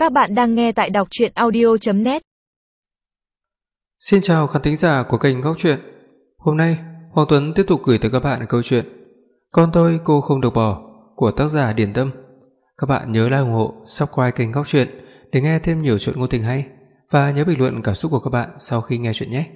Các bạn đang nghe tại đọc truyện audio.net. Xin chào khán thính giả của kênh Góc Truyện. Hôm nay, Hoàng Tuấn tiếp tục gửi tới các bạn câu chuyện Con tôi cô không được bỏ của tác giả Điền Tâm. Các bạn nhớ like ủng hộ, subscribe kênh Góc Truyện để nghe thêm nhiều chuyện ngôn tình hay và nhớ bình luận cảm xúc của các bạn sau khi nghe chuyện nhé.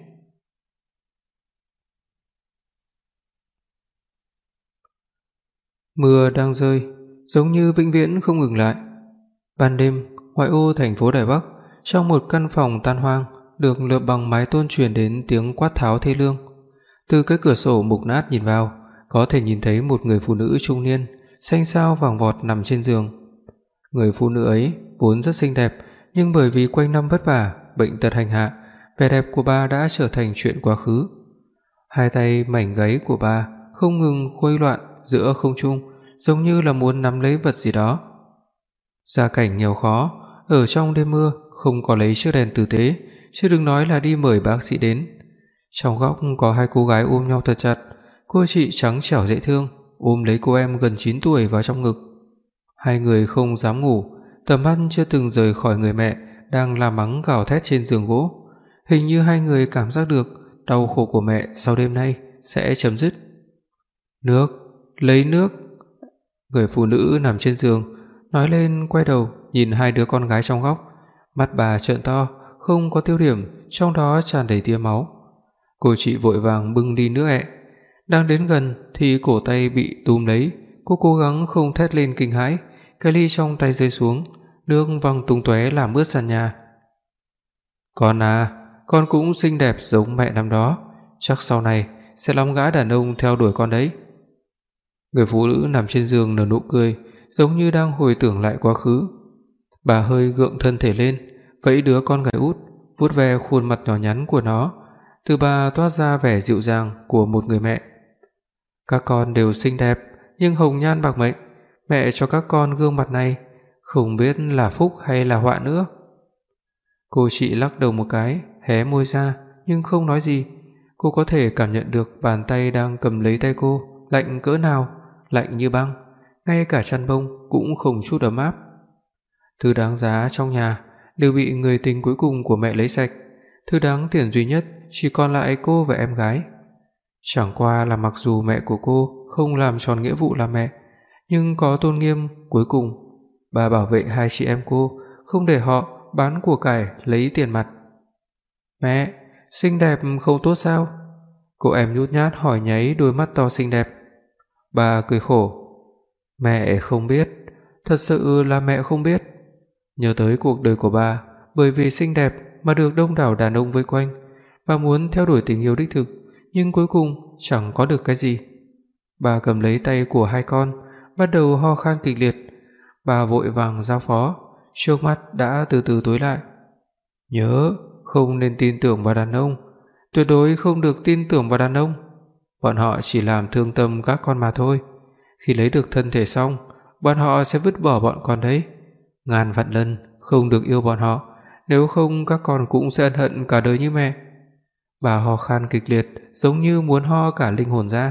Mưa đang rơi, giống như vĩnh viễn không ngừng lại. Ban đêm, ngoại ô thành phố Đài Bắc, trong một căn phòng tan hoang, được lợp bằng mái tôn truyền đến tiếng quát tháo thê lương. Từ cái cửa sổ mục nát nhìn vào, có thể nhìn thấy một người phụ nữ trung niên, xanh xao vàng vọt nằm trên giường. Người phụ nữ ấy vốn rất xinh đẹp, nhưng bởi vì quanh năm vất vả, bệnh tật hành hạ, vẻ đẹp của bà đã trở thành chuyện quá khứ. Hai tay mảnh gáy của bà không ngừng khuấy loạn giữa không trung, giống như là muốn nắm lấy vật gì đó. Gia cảnh nghèo khó, ở trong đêm mưa không có lấy chiếc đèn tử tế, chứ đừng nói là đi mời bác sĩ đến. Trong góc có hai cô gái ôm nhau thật chặt, cô chị trắng trẻo dễ thương ôm lấy cô em gần 9 tuổi vào trong ngực. Hai người không dám ngủ, tầm mắt chưa từng rời khỏi người mẹ đang la mắng gào thét trên giường gỗ. Hình như hai người cảm giác được đau khổ của mẹ sau đêm nay sẽ chấm dứt. "Nước, lấy nước." Người phụ nữ nằm trên giường nói lên, quay đầu nhìn hai đứa con gái trong góc, mắt bà trợn to, không có tiêu điểm, trong đó tràn đầy tia máu. Cô chị vội vàng bưng ly nước ẹ, đang đến gần thì cổ tay bị túm lấy, cô cố gắng không thét lên kinh hãi, cái ly trong tay rơi xuống, nước văng tung tóe làm ướt sàn nhà. "Con à, con cũng xinh đẹp giống mẹ năm đó, chắc sau này sẽ lắm gã đàn ông theo đuổi con đấy." Người phụ nữ nằm trên giường nở nụ cười, giống như đang hồi tưởng lại quá khứ. Bà hơi gượng thân thể lên, vẫy đứa con gái út, vuốt ve khuôn mặt nhỏ nhắn của nó, từ bà toát ra vẻ dịu dàng của một người mẹ. "Các con đều xinh đẹp, nhưng hồng nhan bạc mệnh, mẹ cho các con gương mặt này, không biết là phúc hay là họa nữa." Cô chị lắc đầu một cái, hé môi ra nhưng không nói gì. Cô có thể cảm nhận được bàn tay đang cầm lấy tay cô lạnh cỡ nào, lạnh như băng, ngay cả chăn bông cũng không chút ấm áp. Thứ đáng giá trong nhà đều bị người tình cuối cùng của mẹ lấy sạch, thứ đáng tiền duy nhất chỉ còn lại cô và em gái. Chẳng qua là mặc dù mẹ của cô không làm tròn nghĩa vụ làm mẹ, nhưng có tôn nghiêm, cuối cùng bà bảo vệ hai chị em cô, không để họ bán của cải lấy tiền mặt. "Mẹ, xinh đẹp không tốt sao?" Cô em nhút nhát hỏi nháy đôi mắt to xinh đẹp. Bà cười khổ. "Mẹ không biết, thật sự là mẹ không biết." Nhớ tới cuộc đời của bà, bởi vì xinh đẹp mà được đông đảo đàn ông vây quanh, bà muốn theo đuổi tình yêu đích thực, nhưng cuối cùng chẳng có được cái gì. Bà cầm lấy tay của hai con, bắt đầu ho khan kịch liệt. Bà vội vàng giao phó, trước mắt đã từ từ tối lại. "Nhớ, không nên tin tưởng vào đàn ông, tuyệt đối không được tin tưởng vào đàn ông. Bọn họ chỉ làm thương tâm các con mà thôi. Khi lấy được thân thể xong, bọn họ sẽ vứt bỏ bọn con đấy. Ngàn vạn lần không được yêu bọn họ, nếu không các con cũng sẽ ân hận cả đời như mẹ." Bà ho khan kịch liệt, giống như muốn ho cả linh hồn ra.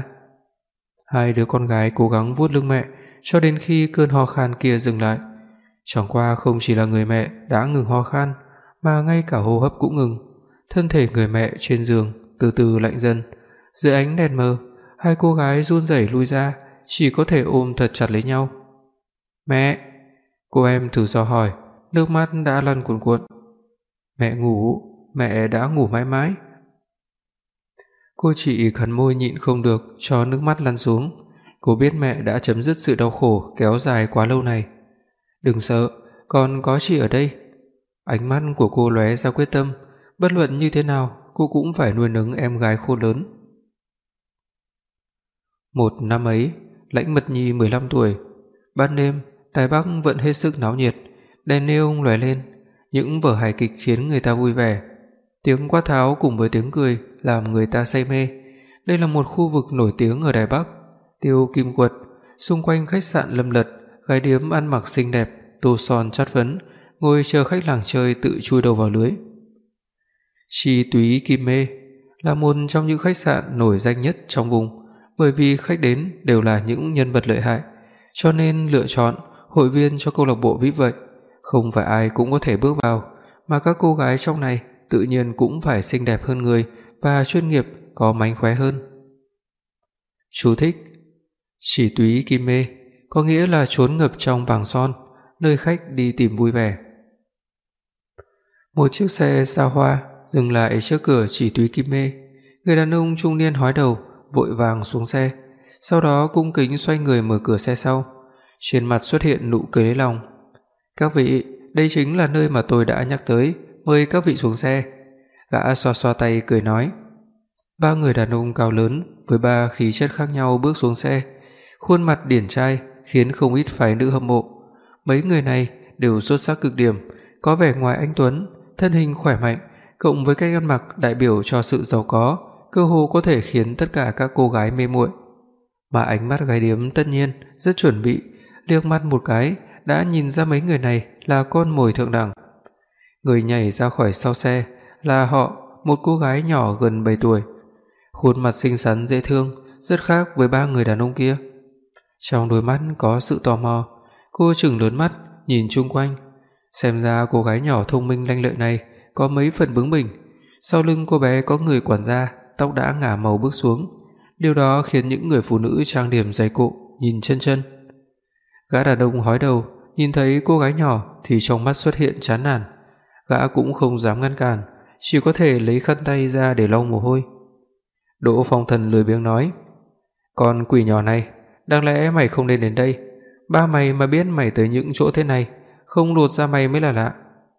Hai đứa con gái cố gắng vuốt lưng mẹ cho đến khi cơn ho khan kia dừng lại. Chẳng qua không chỉ là người mẹ đã ngừng ho khan, mà ngay cả hô hấp cũng ngừng. Thân thể người mẹ trên giường từ từ lạnh dần. Dưới ánh đèn mờ, hai cô gái run rẩy lui ra, chỉ có thể ôm thật chặt lấy nhau. "Mẹ!" Cô em thử dò hỏi, nước mắt đã lăn cuồn cuộn. "Mẹ ngủ, mẹ đã ngủ mãi mãi." Cô chị cắn môi nhịn không được cho nước mắt lăn xuống. Cô biết mẹ đã chấm dứt sự đau khổ kéo dài quá lâu này. "Đừng sợ, còn có chị ở đây." Ánh mắt của cô lóe ra quyết tâm, bất luận như thế nào cô cũng phải nuôi nấng em gái khôn lớn. Một năm ấy, Lãnh Mật Nhi 15 tuổi. Ban đêm, Đài Bắc vẫn hết sức náo nhiệt, đèn neon lóe lên, những vở hài kịch khiến người ta vui vẻ. Tiếng quát tháo cùng với tiếng cười làm người ta say mê. Đây là một khu vực nổi tiếng ở Đài Bắc, Tiêu Kim Quật, xung quanh khách sạn lâm lật, gái điếm ăn mặc xinh đẹp, tô son chát phấn, ngồi chờ khách làng chơi tự chui đầu vào lưới. Chi Túy Kim Mê là một trong những khách sạn nổi danh nhất trong vùng, bởi vì khách đến đều là những nhân vật lợi hại, cho nên lựa chọn hội viên cho câu lạc bộ VIP vậy, Không phải ai cũng có thể bước vào, mà các cô gái trong này tự nhiên cũng phải xinh đẹp hơn người và chuyên nghiệp, có mánh khóe hơn. Chú thích: chỉ túy kim mê có nghĩa là trốn ngập trong vàng son, nơi khách đi tìm vui vẻ. Một chiếc xe xa hoa dừng lại trước cửa chỉ túy kim mê. Người đàn ông trung niên hói đầu vội vàng xuống xe, sau đó cung kính xoay người mở cửa xe sau. Trên mặt xuất hiện nụ cười lấy lòng. "Các vị, đây chính là nơi mà tôi đã nhắc tới, mời các vị xuống xe." Gã xoa xoa tay cười nói. Ba người đàn ông cao lớn với ba khí chất khác nhau bước xuống xe, khuôn mặt điển trai khiến không ít phái nữ hâm mộ. Mấy người này đều xuất sắc cực điểm, có vẻ ngoài anh tuấn, thân hình khỏe mạnh, cộng với cách ăn mặc đại biểu cho sự giàu có, cơ hồ có thể khiến tất cả các cô gái mê muội. Mà ánh mắt gái điếm tất nhiên rất chuẩn bị, liếc mắt một cái đã nhìn ra mấy người này là con mồi thượng đẳng. Người nhảy ra khỏi sau xe là họ, một cô gái nhỏ gần 7 tuổi, khuôn mặt xinh xắn dễ thương, rất khác với ba người đàn ông kia. Trong đôi mắt có sự tò mò, cô trừng lớn mắt nhìn chung quanh, xem ra cô gái nhỏ thông minh lanh lợi này có mấy phần bướng bỉnh. Sau lưng cô bé có người quản gia, tóc đã ngả màu bước xuống, điều đó khiến những người phụ nữ trang điểm dày cộm nhìn chân chân. Gã đàn ông hói đầu nhìn thấy cô gái nhỏ thì trong mắt xuất hiện chán nản. Gã cũng không dám ngăn cản, chỉ có thể lấy khăn tay ra để lau mồ hôi. Đỗ Phong Thần lười biếng nói: "Con quỷ nhỏ này, đáng lẽ mày không nên đến đây. Ba mày mà biết mày tới những chỗ thế này, không lột ra mày mới là lạ."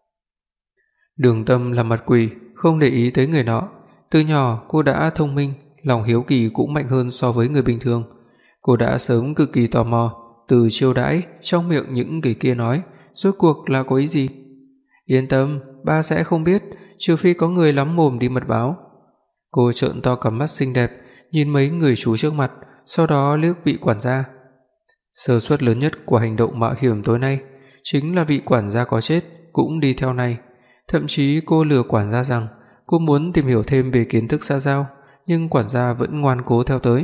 Đường Tâm là mặt quỷ, không để ý tới người nọ. Từ nhỏ cô đã thông minh, lòng hiếu kỳ cũng mạnh hơn so với người bình thường. Cô đã sớm cực kỳ tò mò từ chiêu đãi trong miệng những người kia nói rốt cuộc là có ý gì. "Yên tâm, ba sẽ không biết, trừ phi có người lắm mồm đi mật báo." Cô trợn to cặp mắt xinh đẹp nhìn mấy người chú trước mặt, sau đó liếc vị quản gia. Sơ suất lớn nhất của hành động mạo hiểm tối nay chính là vị quản gia có chết cũng đi theo này. Thậm chí cô lừa quản gia rằng cô muốn tìm hiểu thêm về kiến thức xã giao, nhưng quản gia vẫn ngoan cố theo tới.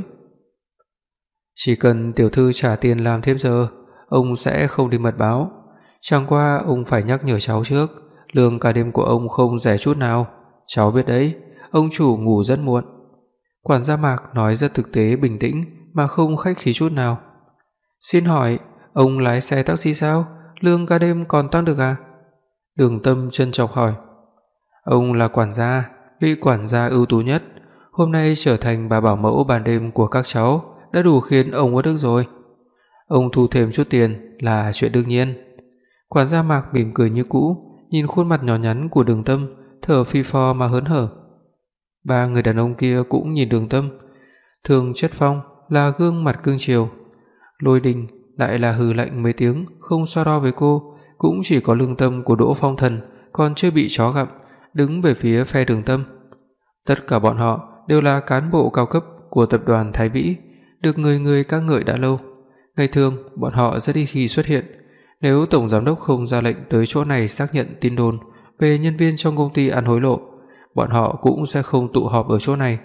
"Chỉ cần tiểu thư trả tiền làm thêm giờ, ông sẽ không đi mật báo. Chẳng qua ông phải nhắc nhở cháu trước, lương cả đêm của ông không rẻ chút nào. Cháu biết đấy, ông chủ ngủ rất muộn." Quản gia Mạc nói rất thực tế, bình tĩnh mà không khách khí chút nào. "Xin hỏi, ông lái xe taxi sao? Lương ca đêm còn tăng được à?" Đường Tâm trân trọng hỏi. "Ông là quản gia, vị quản gia ưu tú nhất, hôm nay trở thành bà bảo mẫu ban đêm của các cháu đã đủ khiến ông uất ức rồi. Ông thu thêm chút tiền là chuyện đương nhiên." Quản gia Mạc mỉm cười như cũ, nhìn khuôn mặt nhỏ nhắn của Đường Tâm, thở phì phò mà hớn hở. Ba người đàn ông kia cũng nhìn Đường Tâm. Thường Chất Phong là gương mặt cương chiều, Lôi Đình lại là hừ lạnh mấy tiếng không so đo với cô, cũng chỉ có Lương Tâm của Đỗ Phong Thần còn chưa bị chó gặm, đứng về phía phe Đường Tâm. Tất cả bọn họ đều là cán bộ cao cấp của tập đoàn Thái Vĩ, được người người ca ngợi đã lâu. Ngày thường bọn họ rất ít khi xuất hiện, nếu tổng giám đốc không ra lệnh tới chỗ này xác nhận tin đồn về nhân viên trong công ty ăn hối lộ, bọn họ cũng sẽ không tụ họp ở chỗ này.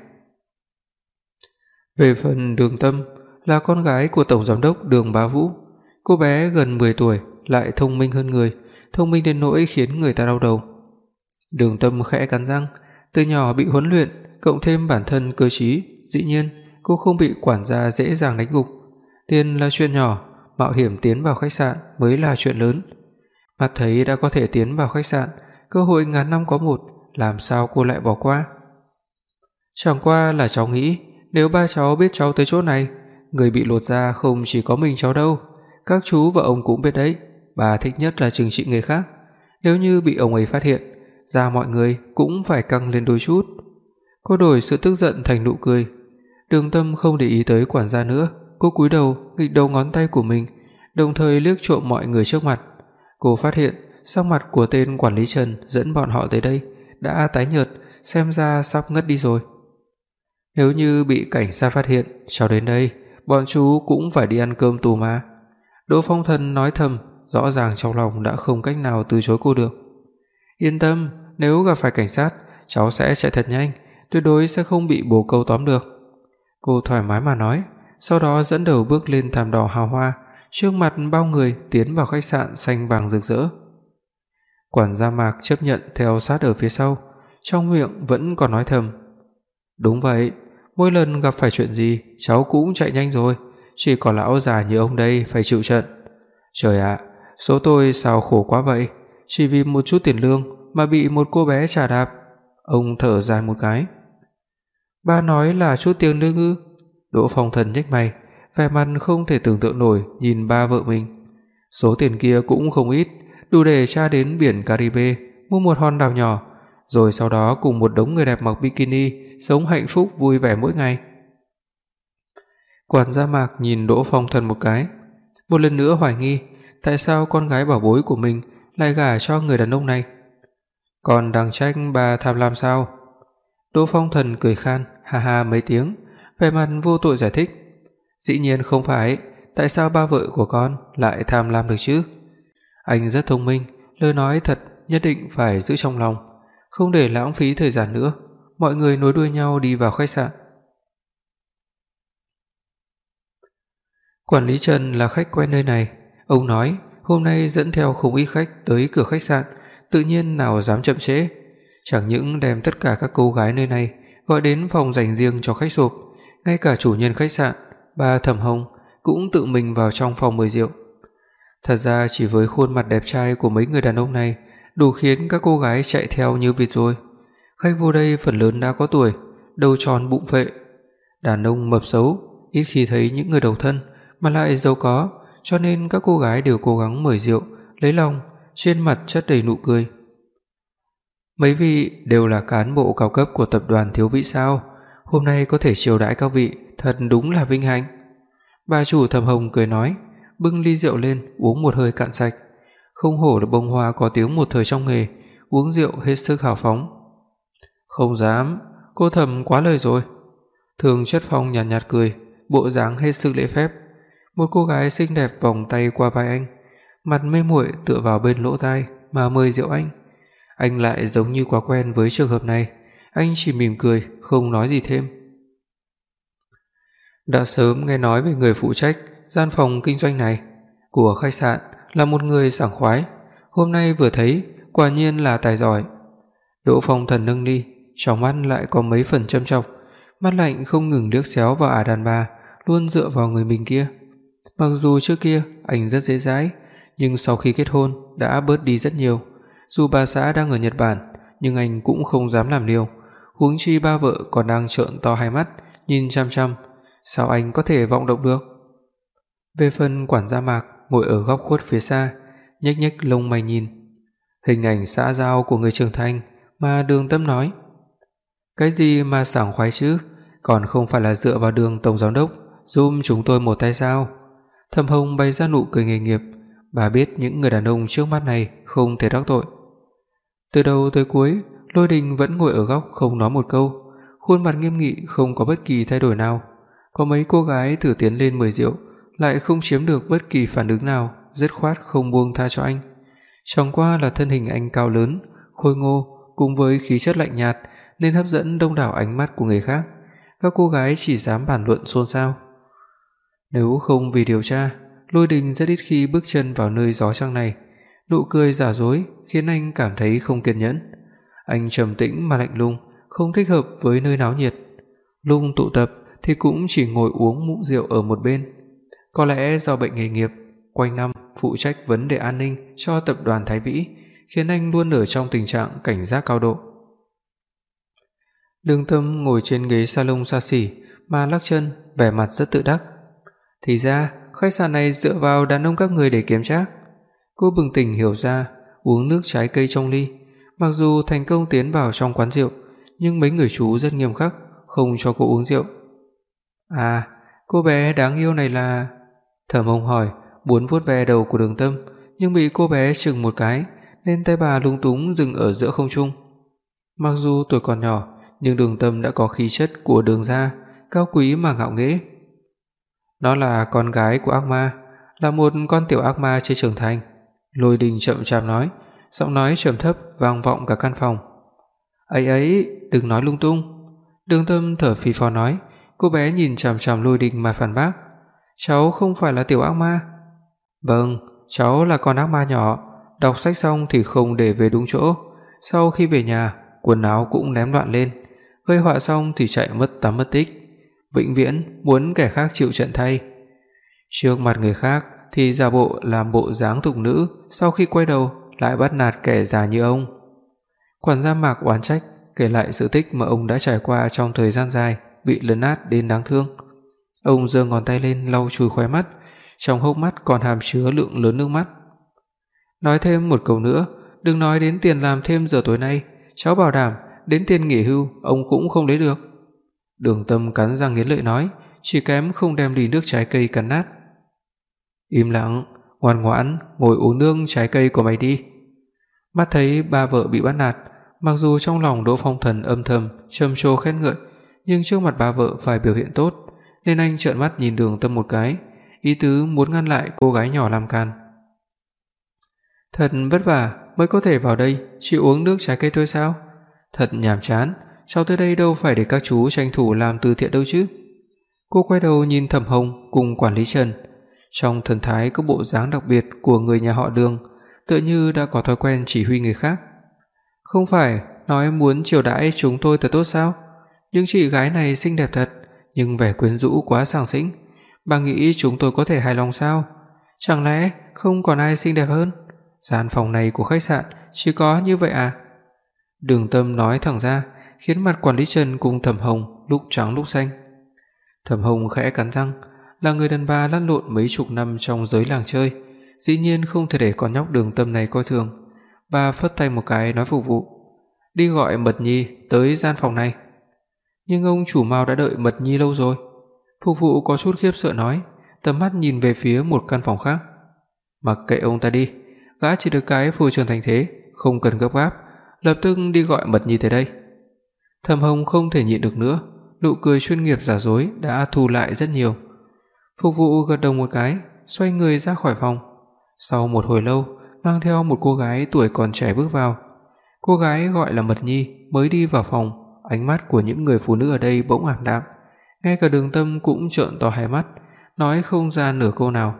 Về phần Đường Tâm là con gái của tổng giám đốc Đường Bá Vũ. Cô bé gần 10 tuổi lại thông minh hơn người, thông minh đến nỗi khiến người ta đau đầu. Đường Tâm khẽ cắn răng, từ nhỏ bị huấn luyện, cộng thêm bản thân cơ trí, dĩ nhiên cô không bị quản gia dễ dàng đánh gục. Tiền là chuyện nhỏ, mạo hiểm tiến vào khách sạn mới là chuyện lớn. Mắt thấy đã có thể tiến vào khách sạn, cơ hội ngàn năm có một, làm sao cô lại bỏ qua? Chẳng qua là cháu nghĩ, nếu ba cháu biết cháu tới chỗ này, người bị lột da không chỉ có mình cháu đâu, các chú và ông cũng biết đấy, bà thích nhất là trừng trị người khác. Nếu như bị ông ấy phát hiện, da mọi người cũng phải căng lên đôi chút. Cô đổi sự tức giận thành nụ cười. Đường Tâm không để ý tới quản gia nữa, cô cúi đầu nghịch đầu ngón tay của mình, đồng thời liếc trộm mọi người trước mặt. Cô phát hiện sắc mặt của tên quản lý Trần dẫn bọn họ tới đây đã tái nhợt, xem ra sắp ngất đi rồi. Nếu như bị cảnh sát phát hiện, cháu đến đây, bọn chú cũng phải đi ăn cơm tù mà. Đỗ Phong Thần nói thầm, rõ ràng trong lòng đã không cách nào từ chối cô được. Yên tâm, nếu gặp phải cảnh sát, cháu sẽ chạy thật nhanh, tuyệt đối sẽ không bị bồ câu tóm được. Cô thoải mái mà nói, sau đó dẫn đầu bước lên thảm đỏ hào hoa, trước mặt bao người tiến vào khách sạn xanh vàng rực rỡ. Quản gia Mạc chấp nhận theo sát ở phía sau, trong miệng vẫn còn nói thầm: "Đúng vậy, mỗi lần gặp phải chuyện gì, cháu cũng chạy nhanh rồi, chỉ có lão già như ông đây phải chịu trận. Trời ạ, số tôi sao khổ quá vậy, chỉ vì một chút tiền lương mà bị một cô bé chà đạp." Ông thở dài một cái. "Ba nói là chút tiền lương ư?" Đỗ Phong Thần nhếch mày, vẻ mặt không thể tưởng tượng nổi nhìn ba vợ mình. Số tiền kia cũng không ít, đủ để cha đến biển Caribe mua một hòn đảo nhỏ, rồi sau đó cùng một đống người đẹp mặc bikini sống hạnh phúc vui vẻ mỗi ngày. Quản gia Mạc nhìn Đỗ Phong Thần một cái, một lần nữa hoài nghi tại sao con gái bảo bối của mình lại gả cho người đàn ông này. Còn đang trách bà tham lam sao? Đỗ Phong Thần cười khan ha ha mấy tiếng, vẻ mặt vô tội giải thích: "Dĩ nhiên không phải, tại sao ba vợ của con lại tham lam được chứ? Anh rất thông minh, lời nói thật nhất định phải giữ trong lòng, không để lãng phí thời gian nữa." Mọi người nối đuôi nhau đi vào khách sạn. Quản lý Trần là khách quen nơi này, ông nói hôm nay dẫn theo không ít khách tới cửa khách sạn, tự nhiên nào dám chậm trễ, chẳng những đem tất cả các cô gái nơi này gọi đến phòng dành riêng cho khách sộp, ngay cả chủ nhân khách sạn, bà Thẩm Hồng cũng tự mình vào trong phòng mời rượu. Thật ra chỉ với khuôn mặt đẹp trai của mấy người đàn ông này đủ khiến các cô gái chạy theo như vịt rồi. Khách vô đây phần lớn đã có tuổi, đầu tròn bụng phệ, đàn ông mập xấu, ít khi thấy những người độc thân mà lại giàu có, cho nên các cô gái đều cố gắng mời rượu, lấy lòng, trên mặt chất đầy nụ cười. Mấy vị đều là cán bộ cao cấp của tập đoàn Thiếu Vĩ sao? Hôm nay có thể chiêu đãi các vị, thật đúng là vinh hạnh. Bà chủ Thẩm Hồng cười nói, bưng ly rượu lên uống một hơi cạn sạch. Không hổ là bông hoa có tiếng một thời trong nghề, uống rượu hết sức hào phóng. Không dám, cô Thẩm quá lời rồi. Thường Chất Phong nhàn nhạt cười, bộ dáng hết sức lễ phép. Một cô gái xinh đẹp vòng tay qua vai anh, mặt mê muội tựa vào bên lỗ tai mà mời rượu anh. Anh lại giống như quá quen với trường hợp này, anh chỉ mỉm cười, không nói gì thêm. Đã sớm nghe nói về người phụ trách gian phòng kinh doanh này của khách sạn là một người sảng khoái, hôm nay vừa thấy, quả nhiên là tài giỏi. Đỗ Phong Thần nâng ly, trong mắt lại có mấy phần châm chọc, mắt lạnh không ngừng liếc xéo vào ả đàn bà luôn dựa vào người mình kia. Mặc dù trước kia anh rất dễ dãi, nhưng sau khi kết hôn đã bớt đi rất nhiều. Dù bà xã đang ở Nhật Bản, nhưng anh cũng không dám làm liều, huống chi ba vợ còn đang trợn to hai mắt nhìn chăm chăm, sao anh có thể vọng động được. Về phần quản gia Mạc ngồi ở góc khuất phía xa, nhếch nhếch lông mày nhìn hình ảnh xã giao của người trưởng thành mà Đường Tâm nói. Cái gì mà sảng khoái chứ, còn không phải là dựa vào Đường tổng giám đốc giúp chúng tôi một tay sao? Thẩm Hồng bày ra nụ cười nghề nghiệp, bà biết những người đàn ông trước mắt này không thể đắc tội. Từ đầu tới cuối, Lôi Đình vẫn ngồi ở góc không nói một câu, khuôn mặt nghiêm nghị không có bất kỳ thay đổi nào. Có mấy cô gái thử tiến lên mời rượu, lại không chiếm được bất kỳ phản ứng nào, dứt khoát không buông tha cho anh. Chẳng qua là thân hình anh cao lớn, khôi ngô cùng với khí chất lạnh nhạt nên hấp dẫn đông đảo ánh mắt của người khác. Các cô gái chỉ dám bàn luận xôn xao. Nếu không vì điều tra, Lôi Đình rất ít khi bước chân vào nơi gió trăng này. Nụ cười giả dối khiến anh cảm thấy không kiên nhẫn. Anh trầm tĩnh mà lạnh lùng, không thích hợp với nơi náo nhiệt. Lúc tụ tập thì cũng chỉ ngồi uống mụn rượu ở một bên. Có lẽ do bệnh nghề nghiệp, quanh năm phụ trách vấn đề an ninh cho tập đoàn Thái Vĩ, khiến anh luôn ở trong tình trạng cảnh giác cao độ. Đường Tâm ngồi trên ghế salon xa xỉ mà lắc chân, vẻ mặt rất tự đắc. Thì ra, khách sạn này dựa vào đàn ông các người để kiếm trác. Cô bừng tỉnh hiểu ra, uống nước trái cây trong ly. Mặc dù thành công tiến vào trong quán rượu, nhưng mấy người chú rất nghiêm khắc, không cho cô uống rượu. À, cô bé đáng yêu này là... Thẩm Hồng hỏi, muốn vuốt ve đầu của Đường Tâm, nhưng bị cô bé chừng một cái, nên tay bà lúng túng dừng ở giữa không trung. Mặc dù tuổi còn nhỏ, nhưng Đường Tâm đã có khí chất của Đường gia, cao quý mà ngạo nghễ. Nó là con gái của ác ma, là một con tiểu ác ma chưa trưởng thành. Lôi Đình chậm chạp nói, giọng nói trầm thấp vang vọng cả căn phòng. Ấy ấy, đừng nói lung tung. Đường Tâm thở phì phò nói. Cô bé nhìn chằm chằm Lôi Đình mà phản bác. Cháu không phải là tiểu ác ma. Vâng, cháu là con ác ma nhỏ, đọc sách xong thì không để về đúng chỗ, sau khi về nhà, quần áo cũng ném loạn lên, gây họa xong thì chạy mất tăm mất tích, vĩnh viễn muốn kẻ khác chịu trận thay. Trước mặt người khác thì giả bộ làm bộ dáng thục nữ, sau khi quay đầu lại bắt nạt kẻ già như ông. Quản gia Mạc oán trách, kể lại sự tích mà ông đã trải qua trong thời gian dài bị lấn át đến đáng thương. Ông giơ ngón tay lên lau chùi khóe mắt, trong hốc mắt còn hàm chứa lượng lớn nước mắt. Nói thêm một câu nữa, đừng nói đến tiền làm thêm giờ tối nay, cháu bảo đảm đến tiền nghỉ hưu ông cũng không lấy được. Đường Tâm cắn răng nghiến lợi nói, chỉ kém không đem ly nước trái cây cắn nát. Im lặng, ngoan ngoãn ngồi uống nước trái cây của mày đi. Mắt thấy ba vợ bị bắt nạt, mặc dù trong lòng Đỗ Phong Thần âm thầm trầm trồ khen ngợi, nhưng trước mặt ba vợ phải biểu hiện tốt, nên anh trợn mắt nhìn Đường Tâm một cái, ý tứ muốn ngăn lại cô gái nhỏ làm càn. Thật vất vả mới có thể vào đây, chỉ uống nước trái cây thôi sao? Thật nhàm chán, cháu tới đây đâu phải để các chú tranh thủ làm từ thiện đâu chứ. Cô quay đầu nhìn Thẩm Hồng cùng quản lý Trần, trong thần thái có bộ dáng đặc biệt của người nhà họ Đường, tựa như đã có thói quen chỉ huy người khác. Không phải nói muốn chiều đãi chúng tôi thật tốt sao? Nhưng chị gái này xinh đẹp thật, nhưng vẻ quyến rũ quá sảng sĩnh. Bà nghĩ chúng tôi có thể hài lòng sao? Chẳng lẽ không còn ai xinh đẹp hơn? Gian phòng này của khách sạn chỉ có như vậy à? Đường Tâm nói thẳng ra, khiến mặt quản lý Trần cùng Thẩm Hồng lúc trắng lúc xanh. Thẩm Hồng khẽ cắn răng, là người đàn bà lăn lộn mấy chục năm trong giới làng chơi, dĩ nhiên không thể để con nhóc Đường Tâm này coi thường. Bà phất tay một cái nói phục vụ, đi gọi Mật Nhi tới gian phòng này. Nhưng ông chủ Mao đã đợi Mật Nhi lâu rồi. Phục vụ có chút khiếp sợ nói, tầm mắt nhìn về phía một căn phòng khác. Mặc kệ ông ta đi, gã chỉ được cái phù trường thành thế, không cần gấp gáp, lập tức đi gọi Mật Nhi tới đây. Thẩm Hồng không thể nhịn được nữa, nụ cười chuyên nghiệp giả dối đã thu lại rất nhiều. Phục vụ gật đầu một cái, xoay người ra khỏi phòng. Sau một hồi lâu, mang theo một cô gái tuổi còn trẻ bước vào. Cô gái gọi là Mật Nhi mới đi vào phòng, ánh mắt của những người phụ nữ ở đây bỗng ảm đạm. Ngay cả Đường Tâm cũng trợn to hai mắt, nói không ra nửa câu nào.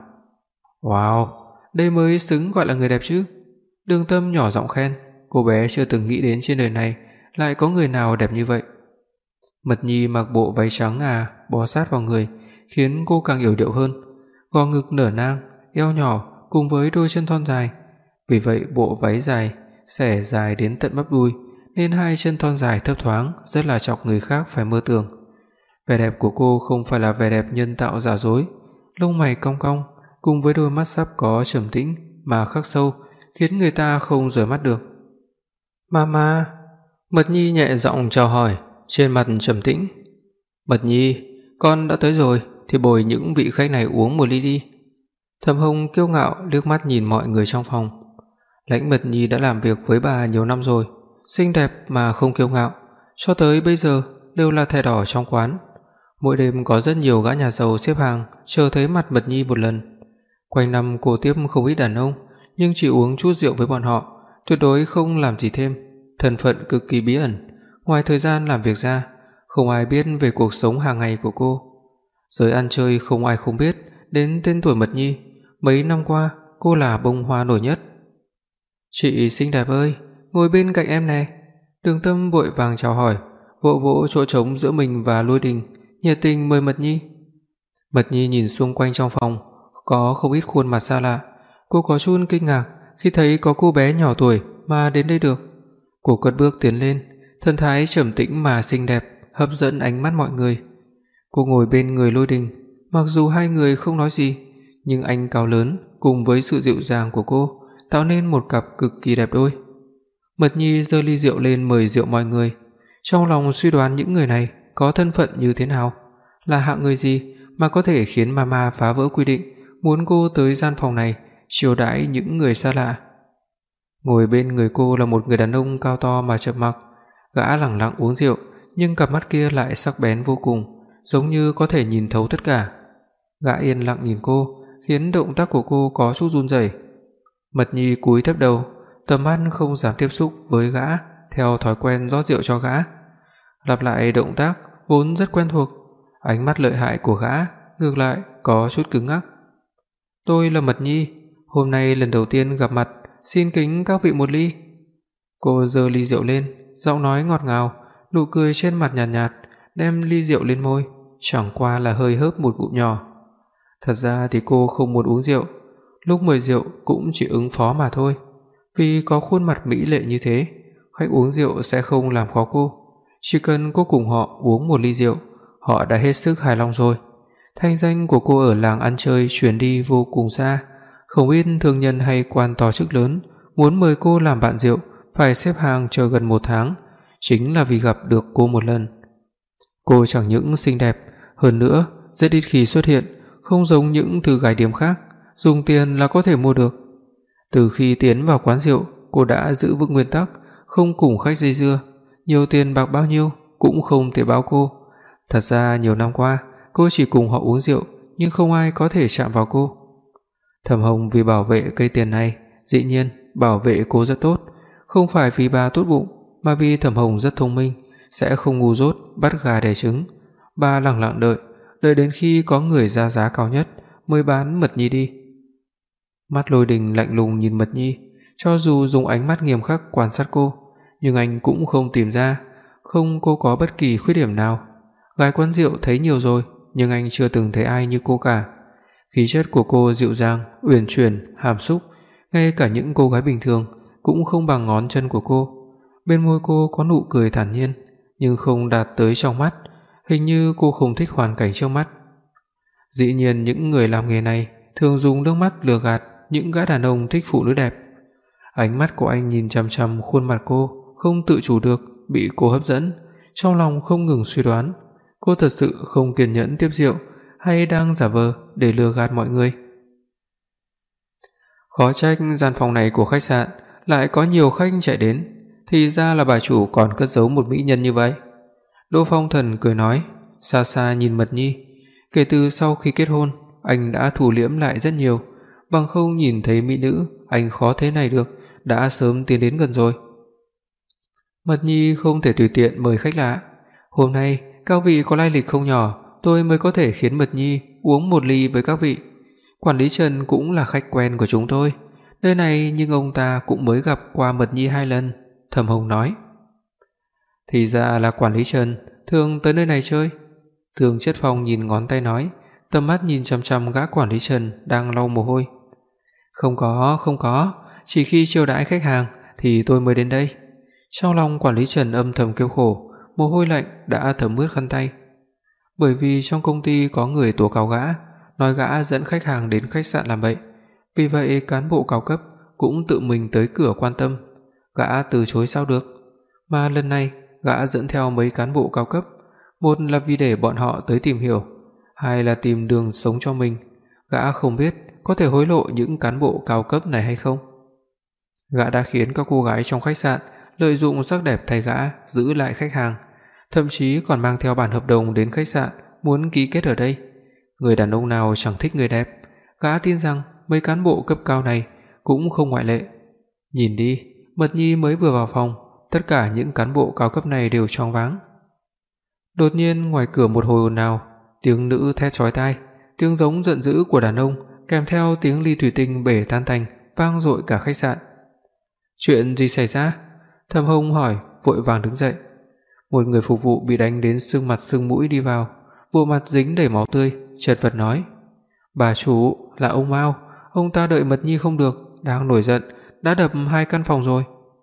Wow, đây mới xứng gọi là người đẹp chứ. Đường Tâm nhỏ giọng khen, cô bé chưa từng nghĩ đến trên đời này lại có người nào đẹp như vậy. Mật Nhi mặc bộ váy trắng bó sát vào người, khiến cô càng yểu điệu hơn. Gò ngực nở nang, eo nhỏ cùng với đôi chân thon dài. Vì vậy bộ váy dài xẻ dài đến tận bắp đùi, nên hai chân thon dài thấp thoáng rất là chọc người khác phải mơ tưởng. Vẻ đẹp của cô không phải là vẻ đẹp nhân tạo giả dối, lông mày cong cong cùng với đôi mắt sắp có trầm tĩnh mà khắc sâu, khiến người ta không rời mắt được. "Mama." Mật Nhi nhẹ giọng chào hỏi, trên mặt trầm tĩnh. "Mật Nhi, con đã tới rồi thì bồi những vị khách này uống một ly đi." Thẩm Hồng kiêu ngạo liếc mắt nhìn mọi người trong phòng. Lãnh Mật Nhi đã làm việc với bà nhiều năm rồi, xinh đẹp mà không kiêu ngạo, cho tới bây giờ đều là thẻ đỏ trong quán. Mỗi đêm có rất nhiều gã nhà giàu xếp hàng chờ thấy mặt Mật Nhi một lần. Quanh năm cô tiếp không ít đàn ông, nhưng chỉ uống chút rượu với bọn họ, tuyệt đối không làm gì thêm. Thân phận cực kỳ bí ẩn, ngoài thời gian làm việc ra, không ai biết về cuộc sống hàng ngày của cô. Giới ăn chơi không ai không biết đến tên tuổi Mật Nhi, mấy năm qua cô là bông hoa nổi nhất. "Chị xinh đẹp ơi, ngồi bên cạnh em nè." Đường Tâm vội vàng chào hỏi, vỗ vỗ chỗ trống giữa mình và Lôi Đình, nhiệt tình mời Mật Nhi. Mật Nhi nhìn xung quanh trong phòng, có không ít khuôn mặt xa lạ, cô có chút kinh ngạc khi thấy có cô bé nhỏ tuổi mà đến đây được. Cô cất bước tiến lên, thân thái trầm tĩnh mà xinh đẹp, hấp dẫn ánh mắt mọi người. Cô ngồi bên người Lôi Đình, mặc dù hai người không nói gì, nhưng anh cao lớn cùng với sự dịu dàng của cô tạo nên một cặp cực kỳ đẹp đôi. Mật Nhi giơ ly rượu lên mời rượu mọi người, trong lòng suy đoán những người này có thân phận như thế nào, là hạng người gì mà có thể khiến mama phá vỡ quy định, muốn cô tới gian phòng này chiêu đãi những người xa lạ. Ngồi bên người cô là một người đàn ông cao to mà trầm mặc, gã lẳng lặng uống rượu, nhưng cặp mắt kia lại sắc bén vô cùng, giống như có thể nhìn thấu tất cả. Gã yên lặng nhìn cô, khiến động tác của cô có chút run rẩy. Mật Nhi cúi thấp đầu, tầm mắt không dám tiếp xúc với gã, theo thói quen rót rượu cho gã. Lặp lại động tác vốn rất quen thuộc, ánh mắt lợi hại của gã ngược lại có chút cứng ngắc. "Tôi là Mật Nhi, hôm nay lần đầu tiên gặp mặt xin kính các vị một ly." Cô giơ ly rượu lên, giọng nói ngọt ngào, nụ cười trên mặt nhạt nhạt, đem ly rượu lên môi, chẳng qua là hơi hớp một ngụm nhỏ. Thật ra thì cô không muốn uống rượu, lúc mời rượu cũng chỉ ứng phó mà thôi. Vì có khuôn mặt mỹ lệ như thế, khách uống rượu sẽ không làm khó cô. Chỉ cần cô cùng họ uống một ly rượu, họ đã hết sức hài lòng rồi. Thanh danh của cô ở làng ăn chơi truyền đi vô cùng xa, không ít thương nhân hay quan to chức lớn muốn mời cô làm bạn rượu phải xếp hàng chờ gần 1 tháng, chính là vì gặp được cô một lần. Cô chẳng những xinh đẹp, hơn nữa rất ít khi xuất hiện, không giống những thư gái điếm khác, dùng tiền là có thể mua được. Từ khi tiến vào quán rượu, cô đã giữ vững nguyên tắc, không cùng khách dây dưa, nhiều tiền bạc bao nhiêu cũng không thể báo cô. Thật ra nhiều năm qua, cô chỉ cùng họ uống rượu, nhưng không ai có thể chạm vào cô. Thẩm Hồng vì bảo vệ cây tiền này, dĩ nhiên bảo vệ cô rất tốt, không phải vì bà tốt bụng, mà vì Thẩm Hồng rất thông minh, sẽ không ngu dốt bắt gà đẻ trứng. Bà lặng lặng đợi đến khi có người ra giá cao nhất mới bán Mật Nhi đi. Mắt Lôi Đình lạnh lùng nhìn Mật Nhi, cho dù dùng ánh mắt nghiêm khắc quan sát cô, nhưng anh cũng không tìm ra cô có bất kỳ khuyết điểm nào. Gái quán rượu thấy nhiều rồi, nhưng anh chưa từng thấy ai như cô cả. Khí chất của cô dịu dàng, uyển chuyển, hàm xúc, ngay cả những cô gái bình thường cũng không bằng ngón chân của cô. Bên môi cô có nụ cười thản nhiên, nhưng không đạt tới trong mắt, hình như cô không thích hoàn cảnh trước mắt. Dĩ nhiên những người làm nghề này thường dùng nước mắt lừa gạt những gã đàn ông thích phụ nữ đẹp. Ánh mắt của anh nhìn chằm chằm khuôn mặt cô, không tự chủ được bị cô hấp dẫn, trong lòng không ngừng suy đoán, cô thật sự không kiên nhẫn tiếp rượu hay đang giả vờ để lừa gạt mọi người. Khó trách gian phòng này của khách sạn lại có nhiều khách chạy đến, thì ra là bà chủ còn cất giấu một mỹ nhân như vậy. Đỗ Phong Thần cười nói, xa xa nhìn Mật Nhi, kể từ sau khi kết hôn, anh đã thu liễm lại rất nhiều, bằng không nhìn thấy mỹ nữ, anh khó thế này được, đã sớm tiến đến gần rồi. Mật Nhi không thể tùy tiện mời khách lạ. Hôm nay các vị có lai lịch không nhỏ, tôi mới có thể khiến Mật Nhi uống một ly với các vị. Quản lý Trần cũng là khách quen của chúng tôi, nơi này nhưng ông ta cũng mới gặp qua Mật Nhi 2 lần, Thẩm Hồng nói. Thì ra là quản lý Trần thường tới nơi này chơi. Thường Chất Phong nhìn ngón tay nói, tầm mắt nhìn chằm chằm gã quản lý Trần đang lau mồ hôi. Không có, chỉ khi chiêu đãi khách hàng thì tôi mới đến đây. Trong lòng quản lý Trần âm thầm kêu khổ, mồ hôi lạnh đã thấm ướt khăn tay. Bởi vì trong công ty có người tố cáo gã, nói gã dẫn khách hàng đến khách sạn làm bậy. Vì vậy cán bộ cao cấp cũng tự mình tới cửa quan tâm, gã từ chối sao được. Mà lần này gã dẫn theo mấy cán bộ cao cấp, một là vì để bọn họ tới tìm hiểu, hai là tìm đường sống cho mình. Gã không biết có thể hối lộ những cán bộ cao cấp này hay không. Gã đã khiến các cô gái trong khách sạn lợi dụng sắc đẹp thay gã giữ lại khách hàng, thậm chí còn mang theo bản hợp đồng đến khách sạn muốn ký kết ở đây. Người đàn ông nào chẳng thích người đẹp, gã tin rằng mấy cán bộ cấp cao này cũng không ngoại lệ. Nhìn đi, Mật Nhi mới vừa vào phòng, tất cả những cán bộ cao cấp này đều choáng váng. Đột nhiên ngoài cửa một hồi ồn ào, tiếng nữ thét chói tai, tiếng giống giận dữ của đàn ông kèm theo tiếng ly thủy tinh bể tan tành vang dội cả khách sạn. Chuyện gì xảy ra? Thẩm Hồng hỏi, vội vàng đứng dậy. Một người phục vụ bị đánh đến sưng mặt sưng mũi đi vào, bộ mặt dính đầy máu tươi, chật vật nói: "Bà chủ, là ông Mao, ông ta đợi Mật Nhi không được, đang nổi giận, đã đập 2 căn phòng rồi."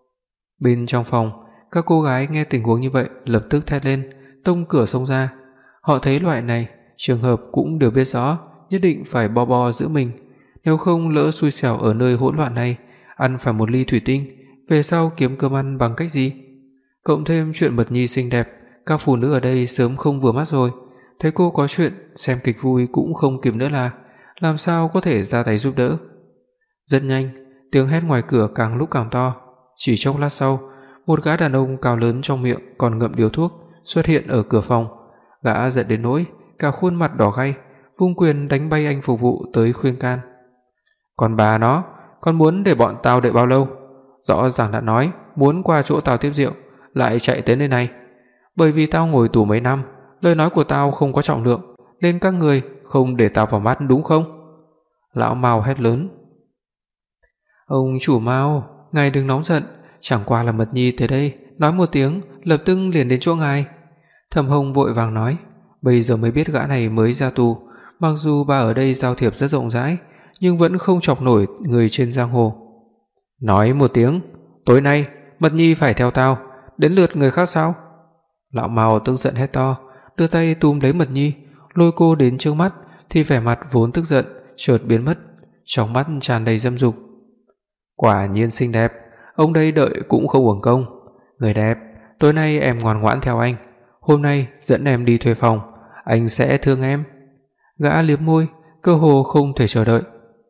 Bên trong phòng, các cô gái nghe tình huống như vậy lập tức thét lên, tông cửa xông ra. Họ thấy loại này, trường hợp cũng đều biết rõ, nhất định phải bo giữ mình, nếu không lỡ xui xẻo ở nơi hỗn loạn này, ăn phải một ly thủy tinh, về sau kiếm cơm ăn bằng cách gì? Cộng thêm chuyện Mật Nhi xinh đẹp, các phụ nữ ở đây sớm không vừa mắt rồi, thấy cô có chuyện, xem kịch vui cũng không kịp nữa là làm sao có thể ra tay giúp đỡ. Rất nhanh, tiếng hét ngoài cửa càng lúc càng to, chỉ chốc lát sau, một gã đàn ông cao lớn trong miệng còn ngậm điếu thuốc xuất hiện ở cửa phòng. Gã giận đến nỗi cả khuôn mặt đỏ gay, vung quyền đánh bay anh phục vụ tới khuyên can. "Còn bà nó, con muốn để bọn tao đợi bao lâu? Rõ ràng đã nói muốn qua chỗ tao tiếp rượu, lại chạy tới nơi này. Bởi vì tao ngồi tù mấy năm, lời nói của tao không có trọng lượng, nên các người không để tao vào mắt đúng không?" Lão Mao hét lớn. Ông chủ Mao, ngài đừng nóng giận, chẳng qua là Mật Nhi tới đây nói một tiếng, lập tức liền đến chỗ ngài. Thẩm Hồng vội vàng nói, bây giờ mới biết gã này mới ra tù, mặc dù bà ở đây giao thiệp rất rộng rãi, nhưng vẫn không chọc nổi người trên giang hồ. Nói một tiếng, tối nay Mật Nhi phải theo tao, đến lượt người khác sao? Lão Mao tức giận hét to, đưa tay túm lấy Mật Nhi, lôi cô đến trước mắt, thì vẻ mặt vốn tức giận chợt biến mất, trong mắt tràn đầy dâm dục. Quả nhiên xinh đẹp, ông đây đợi cũng không uổng công. Người đẹp, tối nay em ngoan ngoãn theo anh, hôm nay dẫn em đi thuê phòng, anh sẽ thương em. Gã liếm môi, cơ hồ không thể chờ đợi.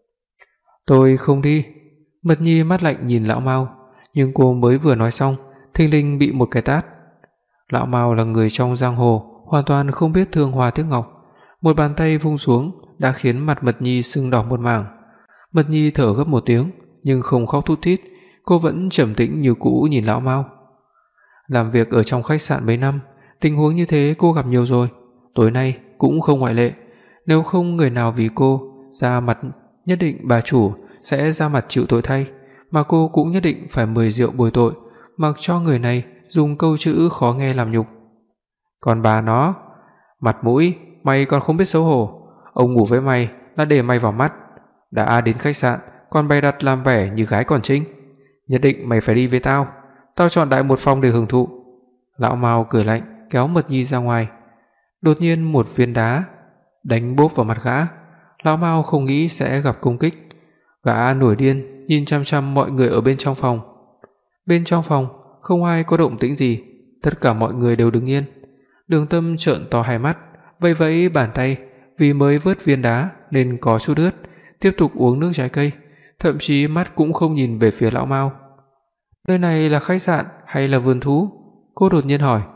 Tôi không đi. Mật Nhi mắt lạnh nhìn lão Mao, nhưng cô mới vừa nói xong, thình lình bị một cái tát. Lão Mao là người trong giang hồ, hoàn toàn không biết thương hoa tiếc ngọc, một bàn tay vung xuống đã khiến mặt Mật Nhi sưng đỏ một mảng. Mật Nhi thở gấp một tiếng, nhưng không khóc thút thít, cô vẫn trầm tĩnh như cũ nhìn lão Mao. Làm việc ở trong khách sạn mấy năm, tình huống như thế cô gặp nhiều rồi, tối nay cũng không ngoại lệ. Nếu không người nào vì cô ra mặt, nhất định bà chủ sẽ ra mặt chịu tội thay, mà cô cũng nhất định phải mời rượu bồi tội, mặc cho người này dùng câu chữ khó nghe làm nhục. Còn bà nó, mặt mũi, mày còn không biết xấu hổ, ông ngủ với mày là để mày vào mắt, đã đến khách sạn còn bày đặt làm vẻ như gái còn trinh, nhất định mày phải đi với tao, tao chọn đại một phòng để hưởng thụ. Lão Mao cười lạnh kéo Mật Nhi ra ngoài. Đột nhiên một viên đá đánh bốp vào mặt gã. Lão Mao không nghĩ sẽ gặp công kích. Gã nổi điên nhìn chăm chăm mọi người ở bên trong phòng. Bên trong phòng không ai có động tĩnh gì, tất cả mọi người đều đứng yên. Đường Tâm trợn to hai mắt, vẫy vẫy bàn tay, vì mới vớt viên đá nên có chút ướt, tiếp tục uống nước trái cây, thậm chí mắt cũng không nhìn về phía lão Mao. Nơi này là khách sạn hay là vườn thú? Cô đột nhiên hỏi.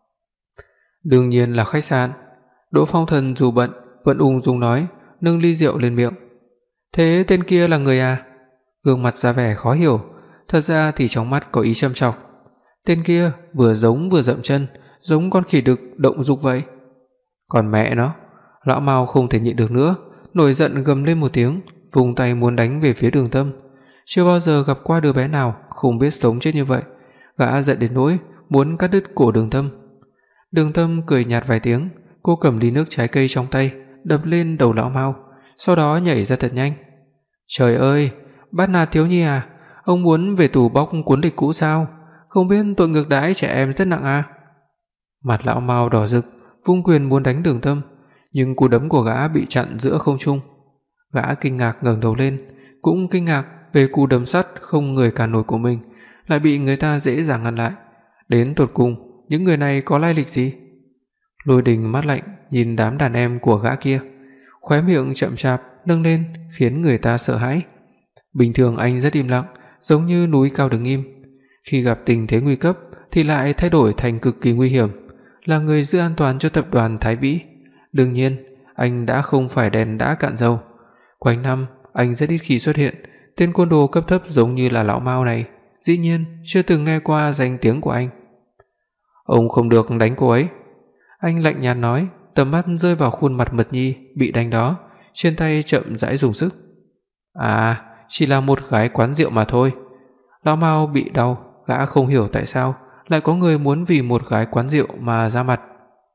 Đương nhiên là khách sạn. Đỗ Phong Thần dù bận vẫn ung dung nói, nâng ly rượu lên miệng. Thế tên kia là người à? Gương mặt ra vẻ khó hiểu, thật ra thì trong mắt có ý châm chọc. Tên kia vừa giống vừa dậm chân, giống con khỉ đực động dục vậy. Còn mẹ nó, lão Mao không thể nhịn được nữa, nổi giận gầm lên một tiếng, vùng tay muốn đánh về phía Đường Tâm. Chưa bao giờ gặp qua đứa bé nào không biết sống chết như vậy, gã giận đến nỗi muốn cắt đứt cổ Đường Tâm. Đường Tâm cười nhạt vài tiếng, cô cầm ly nước trái cây trong tay, đập lên đầu lão Mao, sau đó nhảy ra thật nhanh. Trời ơi, bắt nạt thiếu nhi à? Ông muốn về tù bóc cuốn địch cũ sao? Không biết tội ngược đãi trẻ em rất nặng à? Mặt lão Mao đỏ rực, vung quyền muốn đánh Đường Tâm, nhưng cú đấm của gã bị chặn giữa không trung. Gã kinh ngạc ngẩng đầu lên, cũng kinh ngạc về cú đấm sắt không người cản nổi của mình, lại bị người ta dễ dàng ngăn lại. Đến tột cùng, những người này có lai lịch gì? Lôi Đình mắt lạnh nhìn đám đàn em của gã kia, khóe miệng chậm chạp nâng lên khiến người ta sợ hãi. Bình thường anh rất im lặng, giống như núi cao đứng im. Khi gặp tình thế nguy cấp thì lại thay đổi thành cực kỳ nguy hiểm, là người giữ an toàn cho tập đoàn Thái Vĩ. Đương nhiên, anh đã không phải đèn đã cạn dầu. Quanh năm, anh rất ít khi xuất hiện, tên côn đồ cấp thấp giống như là lão Mao này, dĩ nhiên chưa từng nghe qua danh tiếng của anh. Ông không được đánh cô ấy. Anh lạnh nhạt nói, tầm mắt rơi vào khuôn mặt Mật Nhi bị đánh đó, trên tay chậm rãi dùng sức. À, chỉ là một gái quán rượu mà thôi. Lão Mao bị đau, gã không hiểu tại sao lại có người muốn vì một gái quán rượu mà ra mặt.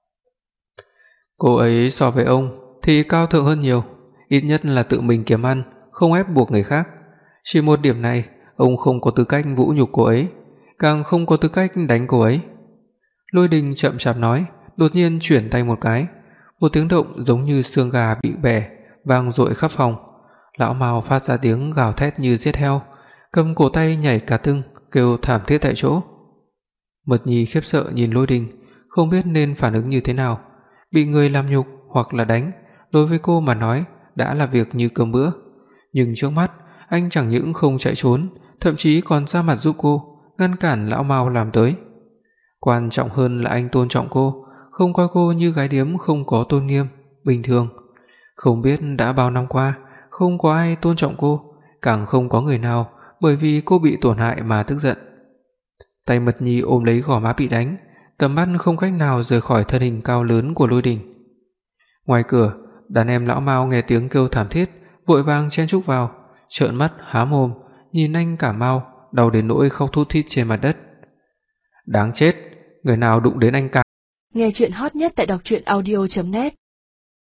Cô ấy so với ông thì cao thượng hơn nhiều, ít nhất là tự mình kiếm ăn, không ép buộc người khác. Chỉ một điểm này, ông không có tư cách vũ nhục cô ấy, càng không có tư cách đánh cô ấy. Lôi Đình chậm chạp nói, đột nhiên chuyển tay một cái, một tiếng động giống như xương gà bị bẻ vang dội khắp phòng. Lão Mao phát ra tiếng gào thét như giết heo, cầm cổ tay nhảy cả tưng, kêu thảm thiết tại chỗ. Mật Nhi khiếp sợ nhìn Lôi Đình, không biết nên phản ứng như thế nào. Bị người làm nhục hoặc là đánh, đối với cô mà nói đã là việc như cơm bữa, nhưng trước mắt anh chẳng những không chạy trốn, thậm chí còn ra mặt giúp cô, ngăn cản lão Mao làm tới. Quan trọng hơn là anh tôn trọng cô, không coi cô như gái điếm không có tôn nghiêm bình thường. Không biết đã bao năm qua, không có ai tôn trọng cô, càng không có người nào bởi vì cô bị tổn hại mà tức giận. Tay Mật Nhi ôm lấy gò má bị đánh, tầm mắt không cách nào rời khỏi thân hình cao lớn của Lôi Đình. Ngoài cửa, đàn em lão Mao nghe tiếng kêu thảm thiết, vội vàng chen chúc vào, trợn mắt há mồm, nhìn anh cả mau, đau đến nỗi khóc thút thít trên mặt đất. Đáng chết, người nào đụng đến anh cả. Nghe truyện hot nhất tại đọc truyện audio.net